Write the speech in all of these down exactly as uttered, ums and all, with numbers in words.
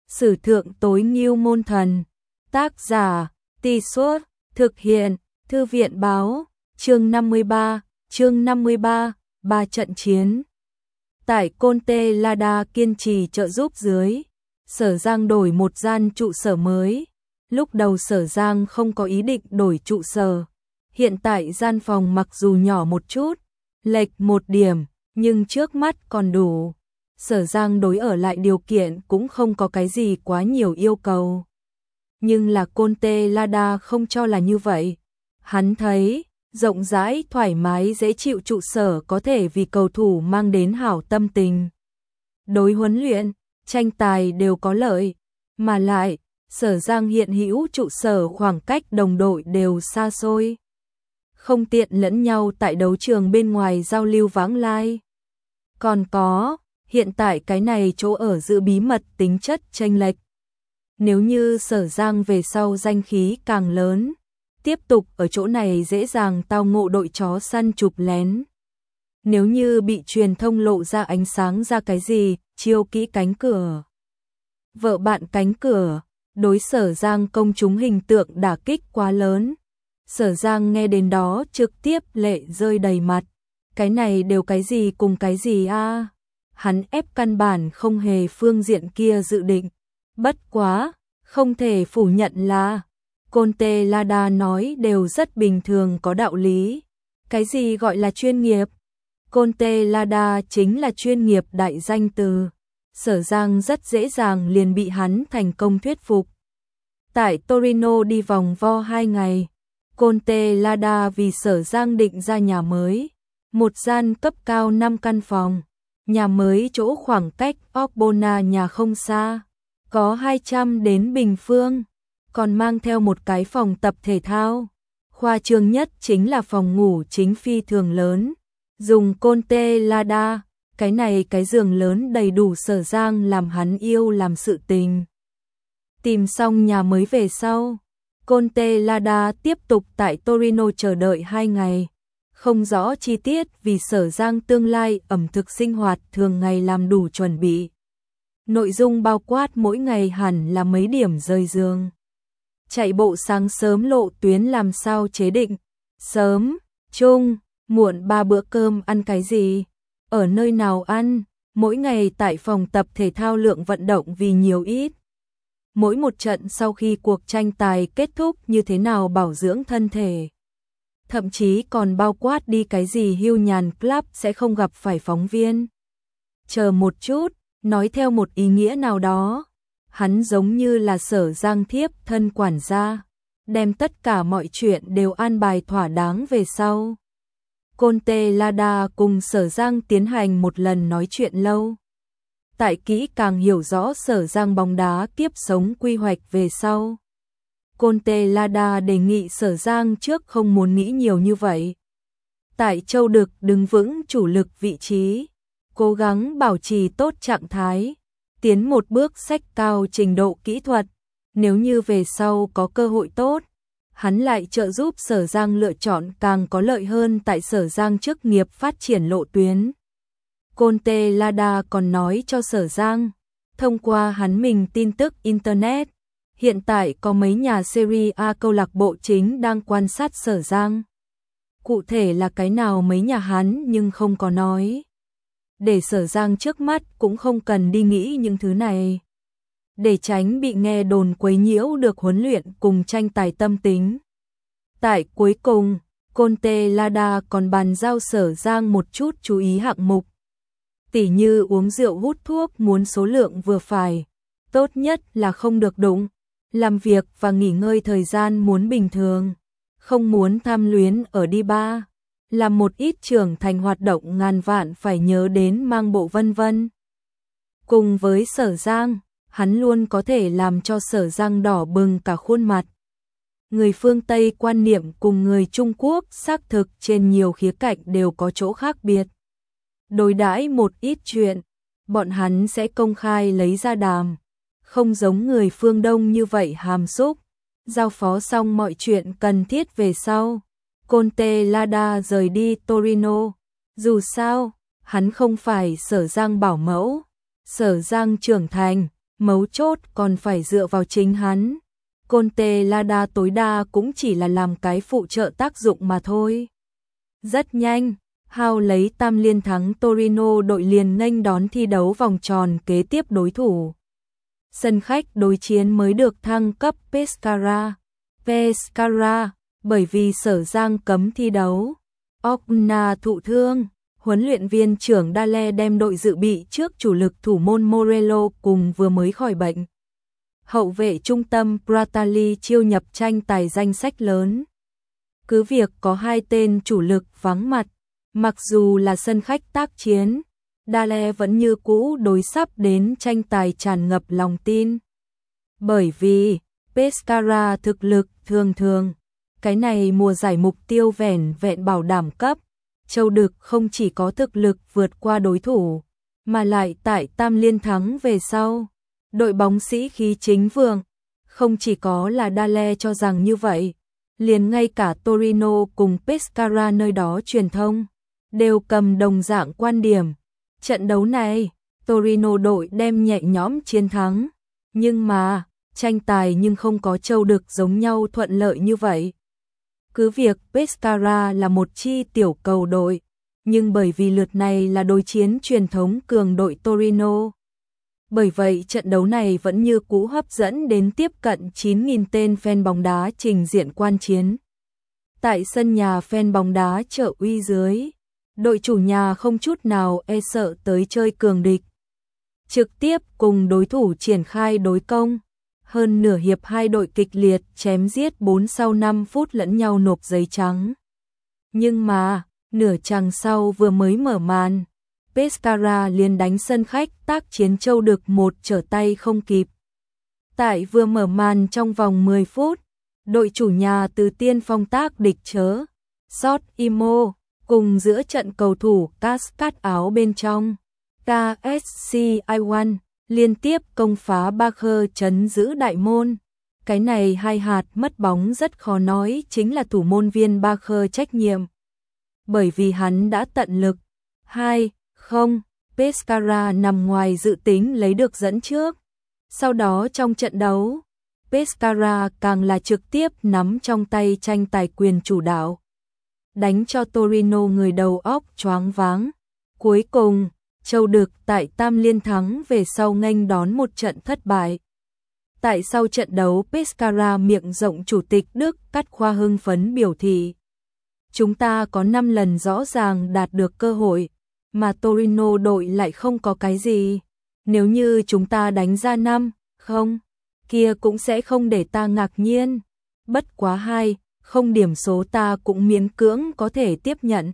Sử thượng tối ngưu môn thần. Tác giả, Tì Suốt, thực hiện, Thư viện báo, chương năm mươi ba, chương năm mươi ba, ba trận chiến. Tại Côn Tê La Đa kiên trì trợ giúp dưới, Sở Giang đổi một gian trụ sở mới. Lúc đầu Sở Giang không có ý định đổi trụ sở. Hiện tại gian phòng mặc dù nhỏ một chút, lệch một điểm, nhưng trước mắt còn đủ. Sở Giang đối ở lại điều kiện cũng không có cái gì quá nhiều yêu cầu. Nhưng là Côn Tê La Đa không cho là như vậy. Hắn thấy, rộng rãi, thoải mái, dễ chịu trụ sở có thể vì cầu thủ mang đến hảo tâm tình. Đối huấn luyện, tranh tài đều có lợi, mà lại, Sở Giang hiện hữu trụ sở khoảng cách đồng đội đều xa xôi. Không tiện lẫn nhau tại đấu trường bên ngoài giao lưu vãng lai. Còn có, hiện tại cái này chỗ ở giữ bí mật tính chất chênh lệch. Nếu như Sở Giang về sau danh khí càng lớn, tiếp tục ở chỗ này dễ dàng tao ngộ đội chó săn chụp lén. Nếu như bị truyền thông lộ ra ánh sáng ra cái gì, chiêu kỹ cánh cửa. Vợ bạn cánh cửa, đối Sở Giang công chúng hình tượng đả kích quá lớn. Sở Giang nghe đến đó trực tiếp lệ rơi đầy mặt. Cái này đều cái gì cùng cái gì a? À? Hắn ép căn bản không hề phương diện kia dự định. Bất quá, không thể phủ nhận là Côn Tê La Đa nói đều rất bình thường có đạo lý. Cái gì gọi là chuyên nghiệp? Côn Tê La Đa chính là chuyên nghiệp đại danh từ. Sở Giang rất dễ dàng liền bị hắn thành công thuyết phục. Tại Torino đi vòng vo hai ngày, Côn Tê La Đa vì Sở Giang định ra nhà mới. Một gian cấp cao năm căn phòng. Nhà mới chỗ khoảng cách Orbona nhà không xa. Có hai trăm đến bình phương. Còn mang theo một cái phòng tập thể thao. Khoa trương nhất chính là phòng ngủ chính phi thường lớn. Dùng Côn Tê La Đa, cái này cái giường lớn đầy đủ Sở Giang làm hắn yêu làm sự tình. Tìm xong nhà mới về sau, Côn Tê La Đa tiếp tục tại Torino chờ đợi hai ngày. Không rõ chi tiết vì Sở Giang tương lai ẩm thực sinh hoạt thường ngày làm đủ chuẩn bị. Nội dung bao quát mỗi ngày hẳn là mấy điểm rời giường. Chạy bộ sáng sớm lộ tuyến làm sao chế định. Sớm, trung, muộn ba bữa cơm ăn cái gì. Ở nơi nào ăn. Mỗi ngày tại phòng tập thể thao lượng vận động vì nhiều ít. Mỗi một trận sau khi cuộc tranh tài kết thúc như thế nào bảo dưỡng thân thể. Thậm chí còn bao quát đi cái gì hưu nhàn club sẽ không gặp phải phóng viên. Chờ một chút, nói theo một ý nghĩa nào đó, hắn giống như là Sở Giang thiếp thân quản gia, đem tất cả mọi chuyện đều an bài thỏa đáng về sau. Côn Tê La Đa cùng Sở Giang tiến hành một lần nói chuyện lâu. Tại kỹ càng hiểu rõ Sở Giang bóng đá tiếp sống quy hoạch về sau. Côn Tê La Đa đề nghị Sở Giang trước không muốn nghĩ nhiều như vậy. Tại Châu Đực đứng vững chủ lực vị trí, cố gắng bảo trì tốt trạng thái, tiến một bước xách cao trình độ kỹ thuật. Nếu như về sau có cơ hội tốt, hắn lại trợ giúp Sở Giang lựa chọn càng có lợi hơn tại Sở Giang chức nghiệp phát triển lộ tuyến. Côn Tê La Đa còn nói cho Sở Giang, thông qua hắn mình tin tức Internet, hiện tại có mấy nhà Serie A câu lạc bộ chính đang quan sát Sở Giang. Cụ thể là cái nào mấy nhà hắn nhưng không có nói. Để Sở Giang trước mắt cũng không cần đi nghĩ những thứ này. Để tránh bị nghe đồn quấy nhiễu được huấn luyện cùng tranh tài tâm tính. Tại cuối cùng, Côn Tê La Đa còn bàn giao Sở Giang một chút chú ý hạng mục. Tỉ như uống rượu hút thuốc muốn số lượng vừa phải. Tốt nhất là không được đụng. Làm việc và nghỉ ngơi thời gian muốn bình thường. Không muốn tham luyến ở đi ba. Làm một ít trưởng thành hoạt động ngàn vạn phải nhớ đến mang bộ vân vân. Cùng với Sở Giang, hắn luôn có thể làm cho Sở Giang đỏ bừng cả khuôn mặt. Người phương Tây quan niệm cùng người Trung Quốc xác thực trên nhiều khía cạnh đều có chỗ khác biệt. Đối đãi một ít chuyện, bọn hắn sẽ công khai lấy ra đàm. Không giống người phương Đông như vậy hàm xúc. Giao phó xong mọi chuyện cần thiết về sau, Côn Tê La Đa rời đi Torino. Dù sao, hắn không phải Sở Giang bảo mẫu. Sở Giang trưởng thành, mấu chốt còn phải dựa vào chính hắn. Conte Lada tối đa cũng chỉ là làm cái phụ trợ tác dụng mà thôi. Rất nhanh, Hao lấy tam liên thắng Torino, đội liền nghênh đón thi đấu vòng tròn kế tiếp đối thủ. Sân khách đối chiến mới được thăng cấp Pescara. Pescara, bởi vì Sở Giang cấm thi đấu. Ogna thụ thương, huấn luyện viên trưởng Dale đem đội dự bị trước chủ lực thủ môn Morello cùng vừa mới khỏi bệnh. Hậu vệ trung tâm Pratali chiêu nhập tranh tài danh sách lớn. Cứ việc có hai tên chủ lực vắng mặt, mặc dù là sân khách tác chiến, Dale vẫn như cũ đối sắp đến tranh tài tràn ngập lòng tin. Bởi vì Pescara thực lực thường thường, cái này mùa giải mục tiêu vẻn vẹn bảo đảm cấp. Châu Đực không chỉ có thực lực vượt qua đối thủ, mà lại tại tam liên thắng về sau. Đội bóng sĩ khí chính vượng, không chỉ có là Dale cho rằng như vậy, liền ngay cả Torino cùng Pescara nơi đó truyền thông đều cầm đồng dạng quan điểm. Trận đấu này, Torino đội đem nhẹ nhõm chiến thắng, nhưng mà, tranh tài nhưng không có Châu Đực giống nhau thuận lợi như vậy. Cứ việc Pescara là một chi tiểu cầu đội, nhưng bởi vì lượt này là đối chiến truyền thống cường đội Torino. Bởi vậy trận đấu này vẫn như cũ hấp dẫn đến tiếp cận chín nghìn tên fan bóng đá trình diện quan chiến. Tại sân nhà fan bóng đá Trợ Uy dưới, đội chủ nhà không chút nào e sợ tới chơi cường địch. Trực tiếp cùng đối thủ triển khai đối công. Hơn nửa hiệp hai đội kịch liệt chém giết bốn sau năm phút lẫn nhau nộp giấy trắng. Nhưng mà, nửa chặng sau vừa mới mở màn, Pescara liền đánh sân khách tác chiến Châu Đực một trở tay không kịp. Tại vừa mở màn trong vòng mười phút, đội chủ nhà từ tiên phong tác địch chớ, Sot Imo, cùng giữa trận cầu thủ Cascade áo bên trong, ca ét xê i một, liên tiếp công phá Bacher chấn giữ đại môn. Cái này hai hạt mất bóng rất khó nói chính là thủ môn viên Bacher trách nhiệm. Bởi vì hắn đã tận lực. hai không, Pescara nằm ngoài dự tính lấy được dẫn trước. Sau đó trong trận đấu, Pescara càng là trực tiếp nắm trong tay tranh tài quyền chủ đạo. Đánh cho Torino người đầu óc choáng váng. Cuối cùng, Châu Đực tại tam liên thắng về sau nghênh đón một trận thất bại. Tại sau trận đấu Pescara miệng rộng chủ tịch Đức Cắt Khoa hưng phấn biểu thị. Chúng ta có năm lần rõ ràng đạt được cơ hội, mà Torino đội lại không có cái gì. Nếu như chúng ta đánh ra năm, không, kia cũng sẽ không để ta ngạc nhiên. Bất quá hai, không điểm số ta cũng miễn cưỡng có thể tiếp nhận.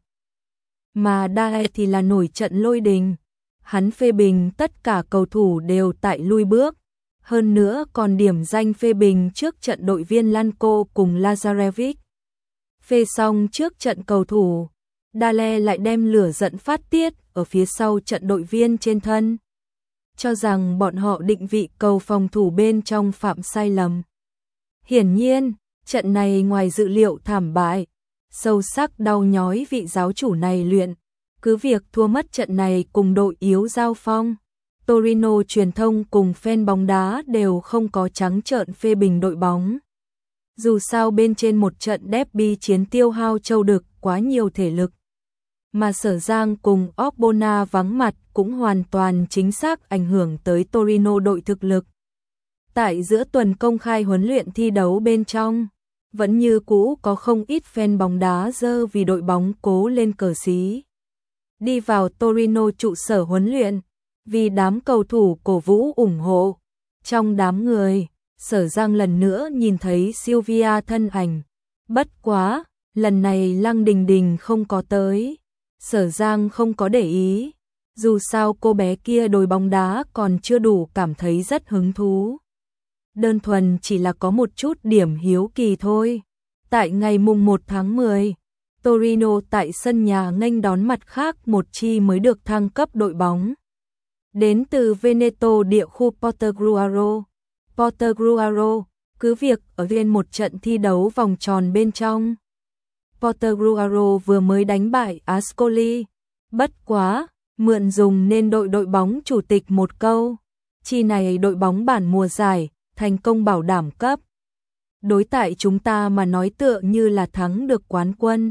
Mà Dae thì là nổi trận lôi đình. Hắn phê bình tất cả cầu thủ đều tại lui bước. Hơn nữa còn điểm danh phê bình trước trận đội viên Lanco cùng Lazarevic. Phê xong trước trận cầu thủ, Dale lại đem lửa giận phát tiết ở phía sau trận đội viên trên thân. Cho rằng bọn họ định vị cầu phòng thủ bên trong phạm sai lầm. Hiển nhiên, trận này ngoài dự liệu thảm bại, sâu sắc đau nhói vị giáo chủ này luyện. Cứ việc thua mất trận này cùng đội yếu giao phong, Torino truyền thông cùng fan bóng đá đều không có trắng trợn phê bình đội bóng. Dù sao bên trên một trận derby chiến tiêu hao Châu Đực quá nhiều thể lực, mà Sở Giang cùng Ogbonna vắng mặt cũng hoàn toàn chính xác ảnh hưởng tới Torino đội thực lực. Tại giữa tuần công khai huấn luyện thi đấu bên trong, vẫn như cũ có không ít fan bóng đá dơ vì đội bóng cố lên cờ xí. Đi vào Torino trụ sở huấn luyện, vì đám cầu thủ cổ vũ ủng hộ. Trong đám người, Sở Giang lần nữa nhìn thấy Sylvia thân ảnh. Bất quá, lần này Lăng Đình Đình không có tới. Sở Giang không có để ý. Dù sao cô bé kia đối bóng đá còn chưa đủ cảm thấy rất hứng thú. Đơn thuần chỉ là có một chút điểm hiếu kỳ thôi. Tại ngày mùng một tháng mười, Torino tại sân nhà nghênh đón mặt khác một chi mới được thăng cấp đội bóng. Đến từ Veneto địa khu Portogruaro. Portogruaro, cứ việc ở trên một trận thi đấu vòng tròn bên trong. Portogruaro vừa mới đánh bại Ascoli. Bất quá, mượn dùng nên đội đội bóng chủ tịch một câu. Chi này đội bóng bản mùa giải, thành công bảo đảm cấp. Đối tại chúng ta mà nói tựa như là thắng được quán quân.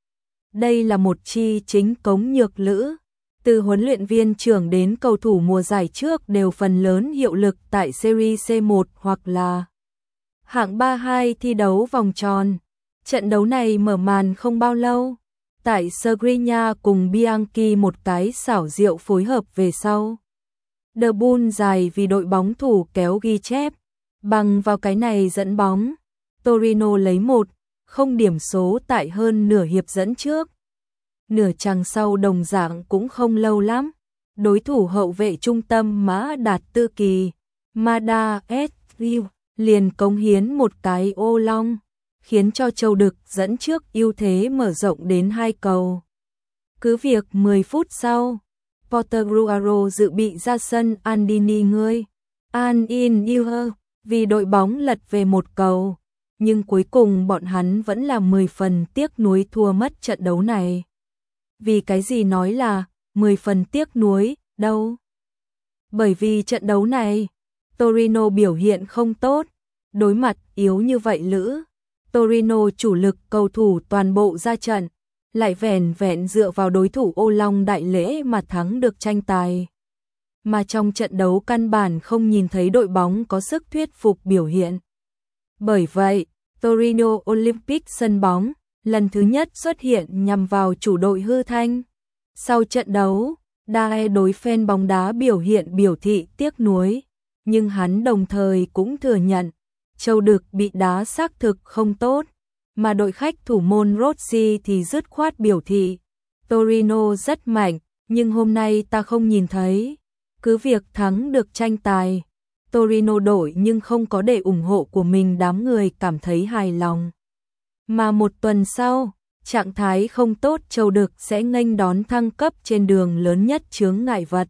Đây là một chi chính cống nhược lữ. Từ huấn luyện viên trưởng đến cầu thủ mùa giải trước đều phần lớn hiệu lực tại Serie C một hoặc là hạng ba hai thi đấu vòng tròn. Trận đấu này mở màn không bao lâu. Tại Skriniar cùng Bianchi một cái xảo diệu phối hợp về sau. The Bull dài vì đội bóng thủ kéo ghi chép. Bằng vào cái này dẫn bóng. Torino lấy một không điểm số tại hơn nửa hiệp dẫn trước. Nửa chặng sau đồng dạng cũng không lâu lắm. Đối thủ hậu vệ trung tâm Mã Đạt Tư Kỳ, Mada Esriu, liền cống hiến một cái ô long, khiến cho Châu Đực dẫn trước ưu thế mở rộng đến hai cầu. Cứ việc mười phút sau, Portegruaro dự bị ra sân Andini ngươi, An in Iuher, vì đội bóng lật về một cầu, nhưng cuối cùng bọn hắn vẫn là mười phần tiếc nuối thua mất trận đấu này. Vì cái gì nói là mười phần tiếc nuối, đâu? Bởi vì trận đấu này, Torino biểu hiện không tốt, đối mặt yếu như vậy lữ. Torino chủ lực cầu thủ toàn bộ ra trận, lại vẻn vẹn dựa vào đối thủ Ô Long Đại Lễ mà thắng được tranh tài. Mà trong trận đấu căn bản không nhìn thấy đội bóng có sức thuyết phục biểu hiện. Bởi vậy, Torino Olympic sân bóng, lần thứ nhất xuất hiện nhằm vào chủ đội hư thanh. Sau trận đấu, Dae đối fan bóng đá biểu hiện biểu thị tiếc nuối, nhưng hắn đồng thời cũng thừa nhận, Châu Đực bị đá xác thực không tốt, mà đội khách thủ môn Rossi thì dứt khoát biểu thị, Torino rất mạnh, nhưng hôm nay ta không nhìn thấy, cứ việc thắng được tranh tài, Torino đổi nhưng không có để ủng hộ của mình đám người cảm thấy hài lòng. Mà một tuần sau, trạng thái không tốt Châu Đực sẽ nghênh đón thăng cấp trên đường lớn nhất chướng ngại vật.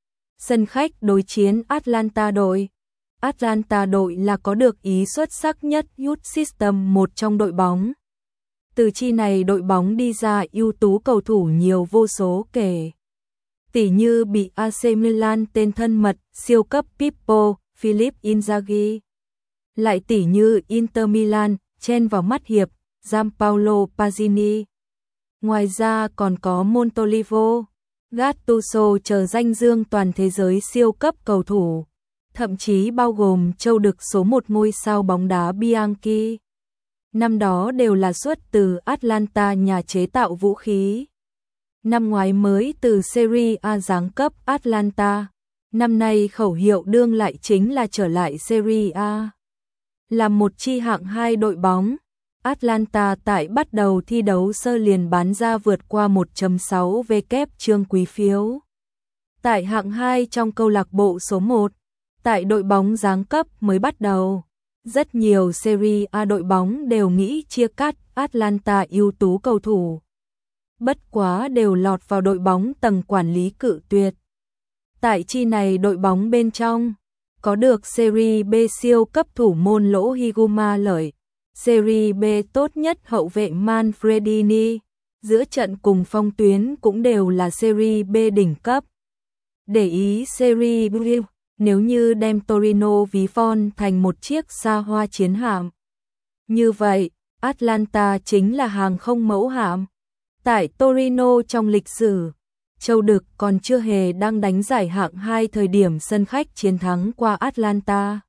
Sân khách đối chiến Atlanta đội. Atlanta đội là có được ý xuất sắc nhất Youth System một trong đội bóng. Từ chi này đội bóng đi ra ưu tú cầu thủ nhiều vô số kể. Tỷ như bị a xê Milan tên thân mật siêu cấp Pippo, Philip Inzaghi. Lại tỷ như Inter Milan, chen vào mắt hiệp, Gianpaolo Pazzini. Ngoài ra còn có Montolivo, Gattuso chờ danh dương toàn thế giới siêu cấp cầu thủ. Thậm chí bao gồm Châu Đực số một ngôi sao bóng đá Bianchi. Năm đó đều là xuất từ Atlanta nhà chế tạo vũ khí. Năm ngoái mới từ Serie A giáng cấp Atlanta. Năm nay khẩu hiệu đương lại chính là trở lại Serie A. Là một chi hạng hai đội bóng, Atlanta tại bắt đầu thi đấu sơ liền bán ra vượt qua một phẩy sáu vê trương quý phiếu. Tại hạng hai trong câu lạc bộ số một, tại đội bóng giáng cấp mới bắt đầu, rất nhiều Serie A đội bóng đều nghĩ chia cắt Atlanta ưu tú cầu thủ. Bất quá đều lọt vào đội bóng tầng quản lý cự tuyệt. Tại chi này đội bóng bên trong, có được Serie B siêu cấp thủ môn Lỗ Higuma lợi, Serie B tốt nhất hậu vệ Manfredini, giữa trận cùng phong tuyến cũng đều là Serie B đỉnh cấp. Để ý Serie B, nếu như đem Torino ví von thành một chiếc xa hoa chiến hạm. Như vậy, Atlanta chính là hàng không mẫu hạm. Tại Torino trong lịch sử, Châu Đực còn chưa hề đang đánh giải hạng hai thời điểm sân khách chiến thắng qua Atlanta.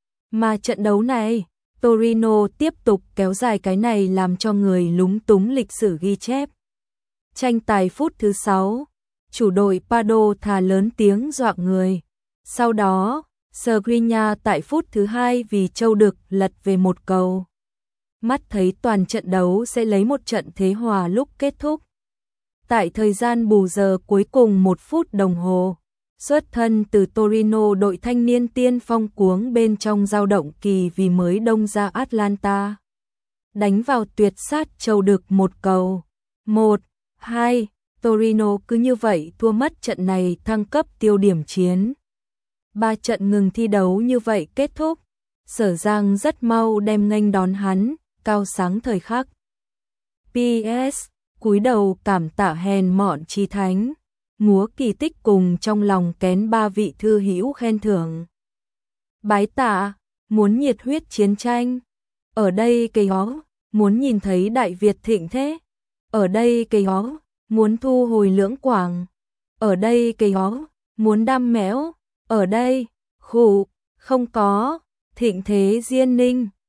Mà trận đấu này, Torino tiếp tục kéo dài cái này làm cho người lúng túng lịch sử ghi chép. Tranh tài phút thứ sáu, chủ đội Pardo thà lớn tiếng dọa người. Sau đó, Skriniar tại phút thứ hai vì Châu Đực lật về một cầu. Mắt thấy toàn trận đấu sẽ lấy một trận thế hòa lúc kết thúc. Tại thời gian bù giờ cuối cùng một phút đồng hồ, xuất thân từ Torino đội thanh niên tiên phong cuống bên trong dao động kỳ vì mới đông ra Atlanta. Đánh vào tuyệt sát Châu Đực một cầu. một hai, Torino cứ như vậy thua mất trận này thăng cấp tiêu điểm chiến. Ba trận ngừng thi đấu như vậy kết thúc. Sở Giang rất mau đem nghênh đón hắn, cao sáng thời khắc. pê ét, cúi đầu cảm tạ hèn mọn chi thánh. múa kỳ tích cùng trong lòng kén ba vị thư hữu khen thưởng. Bái tạ, muốn nhiệt huyết chiến tranh. Ở đây cây hó, muốn nhìn thấy Đại Việt thịnh thế. Ở đây cây hó, muốn thu hồi Lưỡng Quảng. Ở đây cây hó, muốn đam mẽo. Ở đây, khụ, không có, thịnh thế Diên Ninh.